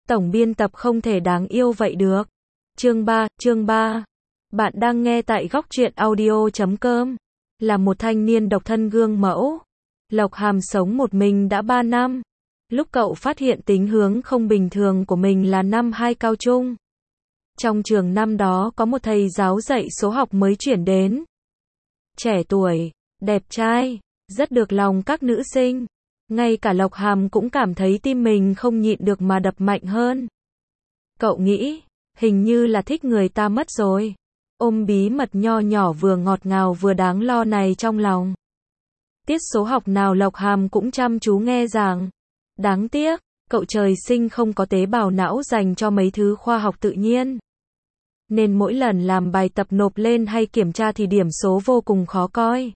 Tổng biên tập không thể đáng yêu vậy được. Chương 3. Bạn đang nghe tại góc truyện audio.com. Là một thanh niên độc thân gương mẫu, Lộc Hàm sống một mình đã 3 năm. Lúc cậu phát hiện tính hướng không bình thường của mình là năm 2 cao trung. Trong trường năm đó có một thầy giáo dạy số học mới chuyển đến. Trẻ tuổi, đẹp trai, rất được lòng các nữ sinh. Ngay cả Lộc Hàm cũng cảm thấy tim mình không nhịn được mà đập mạnh hơn. Cậu nghĩ, hình như là thích người ta mất rồi. Ôm bí mật nho nhỏ vừa ngọt ngào vừa đáng lo này trong lòng. Tiết số học nào Lộc Hàm cũng chăm chú nghe giảng. Đáng tiếc, cậu trời sinh không có tế bào não dành cho mấy thứ khoa học tự nhiên. Nên mỗi lần làm bài tập nộp lên hay kiểm tra thì điểm số vô cùng khó coi.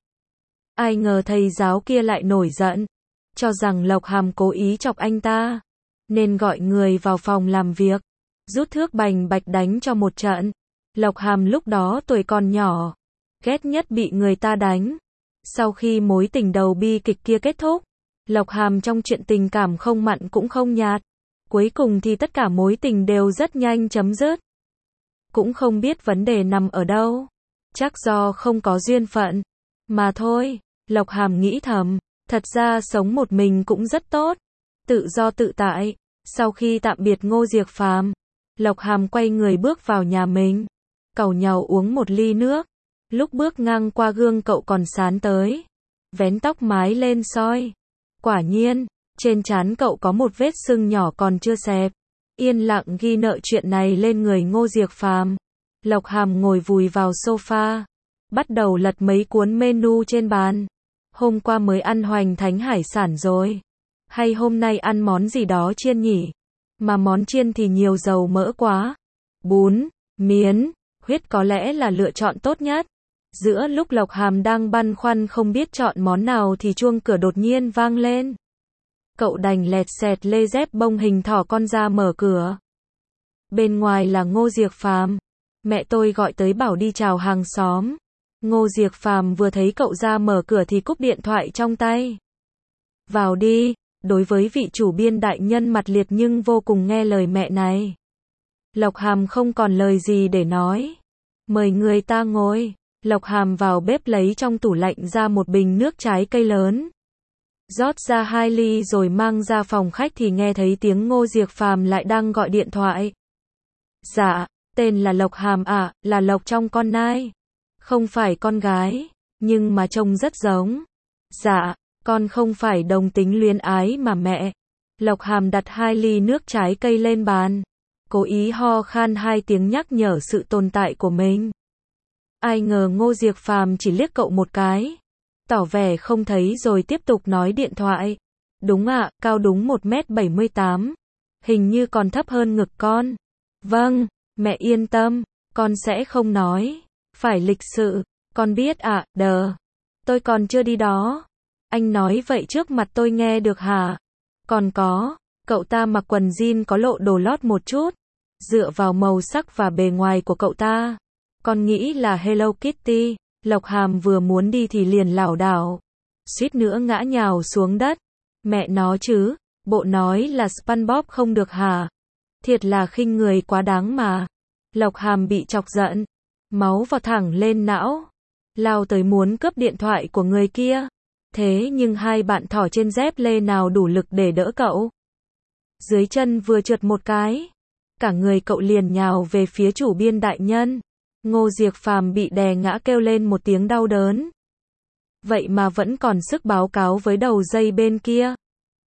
Ai ngờ thầy giáo kia lại nổi giận, cho rằng Lộc Hàm cố ý chọc anh ta, nên gọi người vào phòng làm việc, rút thước bành bạch đánh cho một trận. Lộc Hàm lúc đó tuổi còn nhỏ, ghét nhất bị người ta đánh. Sau khi mối tình đầu bi kịch kia kết thúc, Lộc Hàm trong chuyện tình cảm không mặn cũng không nhạt. Cuối cùng thì tất cả mối tình đều rất nhanh chấm dứt. Cũng không biết vấn đề nằm ở đâu. Chắc do không có duyên phận mà thôi. Lộc Hàm nghĩ thầm, thật ra sống một mình cũng rất tốt, tự do tự tại. Sau khi tạm biệt Ngô Diệc Phàm, Lộc Hàm quay người bước vào nhà mình, càu nhàu uống một ly nước. Lúc bước ngang qua gương cậu còn sán tới, vén tóc mái lên soi. Quả nhiên, trên trán cậu có một vết sưng nhỏ còn chưa xẹp. Yên lặng ghi nợ chuyện này lên người Ngô Diệc Phàm. Lộc Hàm ngồi vùi vào sofa, bắt đầu lật mấy cuốn menu trên bàn. Hôm qua mới ăn hoành thánh hải sản rồi, hay hôm nay ăn món gì đó chiên nhỉ? Mà món chiên thì nhiều dầu mỡ quá. Bún, miến, huyết có lẽ là lựa chọn tốt nhất. Giữa lúc Lộc Hàm đang băn khoăn không biết chọn món nào thì chuông cửa đột nhiên vang lên. Cậu đành lẹt xẹt lê dép bông hình thỏ con ra mở cửa. Bên ngoài là Ngô Diệc Phàm. Mẹ tôi gọi tới bảo đi chào hàng xóm. Ngô Diệc Phàm vừa thấy cậu ra mở cửa thì cúp điện thoại trong tay. Vào đi. Đối với vị chủ biên đại nhân mặt liệt nhưng vô cùng nghe lời mẹ này, Lộc Hàm không còn lời gì để nói. Mời người ta ngồi. Lộc Hàm vào bếp lấy trong tủ lạnh ra một bình nước trái cây lớn, rót ra 2 ly rồi mang ra phòng khách thì nghe thấy tiếng Ngô Diệc Phàm lại đang gọi điện thoại. Dạ, tên là Lộc Hàm ạ, là Lộc trong con nai. Không phải con gái, nhưng mà trông rất giống. Dạ, con không phải đồng tính luyến ái mà mẹ. Lộc Hàm đặt 2 ly nước trái cây lên bàn, cố ý ho khan 2 tiếng nhắc nhở sự tồn tại của mình. Ai ngờ Ngô Diệc Phàm chỉ liếc cậu một cái, tỏ vẻ không thấy rồi tiếp tục nói điện thoại. Đúng ạ, cao đúng 1m78. Hình như còn thấp hơn ngực con. Vâng, mẹ yên tâm, con sẽ không nói. Phải lịch sự, con biết ạ, tôi còn chưa đi đó. Anh nói vậy trước mặt tôi nghe được hả? Còn có, cậu ta mặc quần jean có lộ đồ lót một chút. Dựa vào màu sắc và bề ngoài của cậu ta, con nghĩ là Hello Kitty. Lộc Hàm vừa muốn đi thì liền lảo đảo, suýt nữa ngã nhào xuống đất. Mẹ nó chứ, bộ nói là SpongeBob không được hả? Thiệt là khinh người quá đáng mà. Lộc Hàm bị chọc giận, máu vọt thẳng lên não, lao tới muốn cướp điện thoại của người kia. Thế nhưng 2 bạn thỏ trên dép lê nào đủ lực để đỡ cậu. Dưới chân vừa trượt một cái, cả người cậu liền nhào về phía chủ biên đại nhân. Ngô Diệc Phàm bị đè ngã kêu lên một tiếng đau đớn. Vậy mà vẫn còn sức báo cáo với đầu dây bên kia.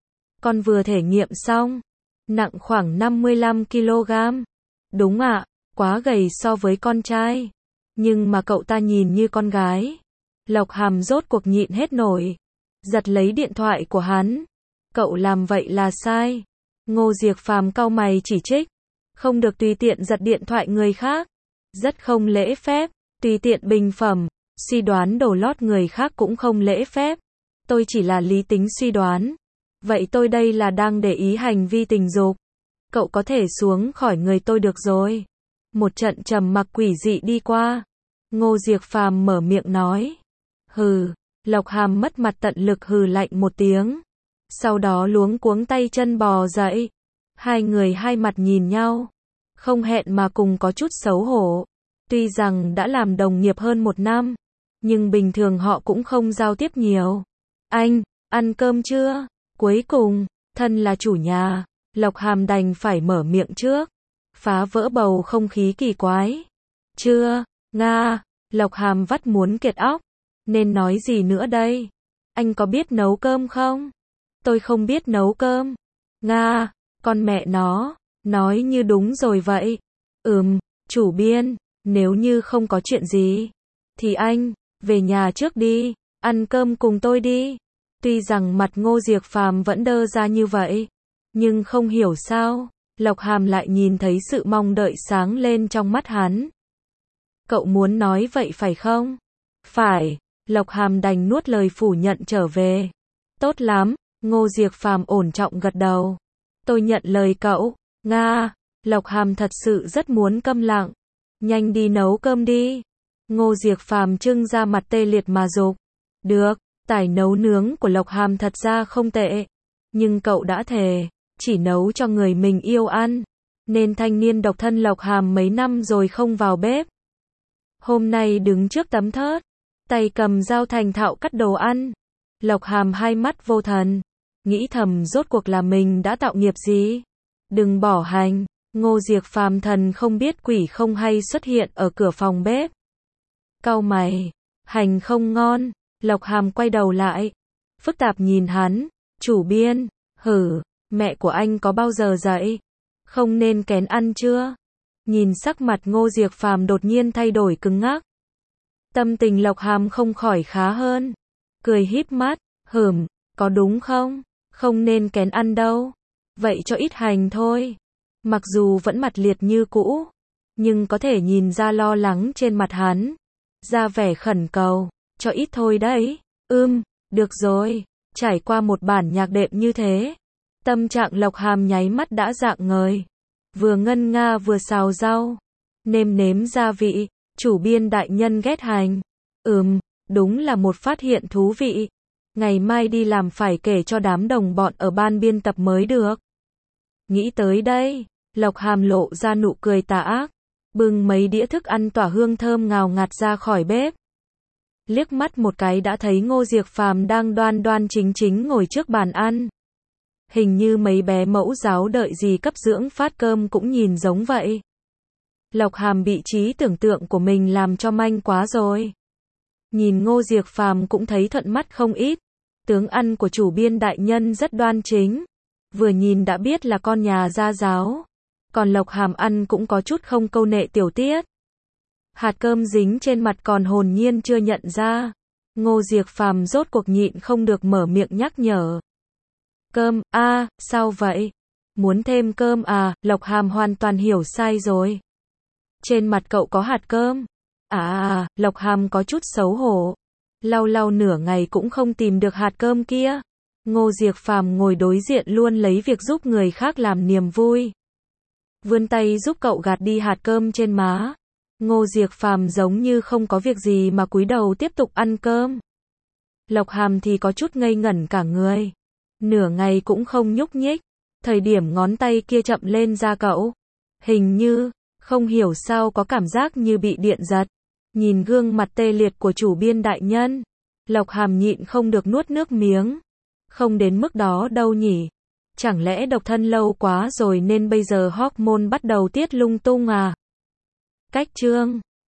Con vừa thể nghiệm xong, nặng khoảng 55 kg. Đúng ạ, quá gầy so với con trai. Nhưng mà cậu ta nhìn như con gái. Lộc Hàm rốt cuộc nhịn hết nổi, giật lấy điện thoại của hắn. Cậu làm vậy là sai. Ngô Diệc Phàm cau mày chỉ trích. Không được tùy tiện giật điện thoại người khác. Rất không lễ phép, tùy tiện bình phẩm, suy đoán đồ lót người khác cũng không lễ phép. Tôi chỉ là lý tính suy đoán. Vậy tôi đây là đang để ý hành vi tình dục. Cậu có thể xuống khỏi người tôi được rồi. Một trận trầm mặc quỷ dị đi qua. Ngô Diệc Phàm mở miệng nói. Hừ, Lộc Hàm mất mặt tận lực hừ lạnh một tiếng. Sau đó luống cuống tay chân bò dậy. Hai người hai mặt nhìn nhau, không hẹn mà cùng có chút xấu hổ. Tuy rằng đã làm đồng nghiệp hơn 1 năm, nhưng bình thường họ cũng không giao tiếp nhiều. Anh, ăn cơm chưa? Cuối cùng, thân là chủ nhà, Lộc Hàm đành phải mở miệng trước, phá vỡ bầu không khí kỳ quái. Chưa, Nga, Lộc Hàm vắt muốn kiệt óc, nên nói gì nữa đây? Anh có biết nấu cơm không? Tôi không biết nấu cơm. Nga, con mẹ nó, nói như đúng rồi vậy. Chủ biên, nếu như không có chuyện gì, thì anh, về nhà trước đi, ăn cơm cùng tôi đi. Tuy rằng mặt Ngô Diệc Phàm vẫn đơ ra như vậy, nhưng không hiểu sao, Lộc Hàm lại nhìn thấy sự mong đợi sáng lên trong mắt hắn. Cậu muốn nói vậy phải không? Phải, Lộc Hàm đành nuốt lời phủ nhận trở về. Tốt lắm, Ngô Diệc Phàm ổn trọng gật đầu. Tôi nhận lời cậu. Nga, Lộc Hàm thật sự rất muốn câm lặng. Nhanh đi nấu cơm đi. Ngô Diệc Phàm trưng ra mặt tê liệt mà dục. Được, tài nấu nướng của Lộc Hàm thật ra không tệ. Nhưng cậu đã thề, chỉ nấu cho người mình yêu ăn. Nên thanh niên độc thân Lộc Hàm mấy năm rồi không vào bếp. Hôm nay đứng trước tấm thớt, tay cầm dao thành thạo cắt đồ ăn. Lộc Hàm hai mắt vô thần, nghĩ thầm rốt cuộc là mình đã tạo nghiệp gì. Đừng bỏ hành. Ngô Diệc Phàm thần không biết quỷ không hay xuất hiện ở cửa phòng bếp. Cau mày, hành không ngon. Lộc Hàm quay đầu lại, phức tạp nhìn hắn. Chủ biên, mẹ của anh có bao giờ dạy không nên kén ăn chưa? Nhìn sắc mặt Ngô Diệc Phàm đột nhiên thay đổi cứng ngắc. Tâm tình Lộc Hàm không khỏi khá hơn. Cười híp mắt, có đúng không? Không nên kén ăn đâu. Vậy cho ít hành thôi. Mặc dù vẫn mặt liệt như cũ, nhưng có thể nhìn ra lo lắng trên mặt hắn. Ra vẻ khẩn cầu, cho ít thôi đấy. Được rồi. Trải qua một bản nhạc đệm như thế, tâm trạng Lộc Hàm nháy mắt đã rạng ngời. Vừa ngân nga vừa xào rau, nêm nếm gia vị. Chủ biên đại nhân ghét hành. Đúng là một phát hiện thú vị. Ngày mai đi làm phải kể cho đám đồng bọn ở ban biên tập mới được. Nghĩ tới đây, Lộc Hàm lộ ra nụ cười tà ác, bưng mấy đĩa thức ăn tỏa hương thơm ngào ngạt ra khỏi bếp. Liếc mắt một cái đã thấy Ngô Diệc Phàm đang đoan đoan chính chính ngồi trước bàn ăn. Hình như mấy bé mẫu giáo đợi gì cấp dưỡng phát cơm cũng nhìn giống vậy. Lộc Hàm bị trí tưởng tượng của mình làm cho manh quá rồi. Nhìn Ngô Diệc Phàm cũng thấy thuận mắt không ít. Tướng ăn của chủ biên đại nhân rất đoan chính, vừa nhìn đã biết là con nhà gia giáo. Còn Lộc Hàm ăn cũng có chút không câu nệ tiểu tiết. Hạt cơm dính trên mặt còn hồn nhiên chưa nhận ra. Ngô Diệc Phàm rốt cuộc nhịn không được mở miệng nhắc nhở. Cơm, sao vậy? Muốn thêm cơm à? Lộc Hàm hoàn toàn hiểu sai rồi. Trên mặt cậu có hạt cơm. Lộc Hàm có chút xấu hổ. Lau nửa ngày cũng không tìm được hạt cơm kia. Ngô Diệc Phàm ngồi đối diện luôn lấy việc giúp người khác làm niềm vui. Vươn tay giúp cậu gạt đi hạt cơm trên má. Ngô Diệc Phàm giống như không có việc gì mà cúi đầu tiếp tục ăn cơm. Lộc Hàm thì có chút ngây ngẩn cả người. Nửa ngày cũng không nhúc nhích. Thời điểm ngón tay kia chậm lên da cậu, hình như, không hiểu sao có cảm giác như bị điện giật. Nhìn gương mặt tê liệt của chủ biên đại nhân, Lộc Hàm nhịn không được nuốt nước miếng. Không đến mức đó đâu nhỉ. Chẳng lẽ độc thân lâu quá rồi nên bây giờ hormone bắt đầu tiết lung tung à? Cách chương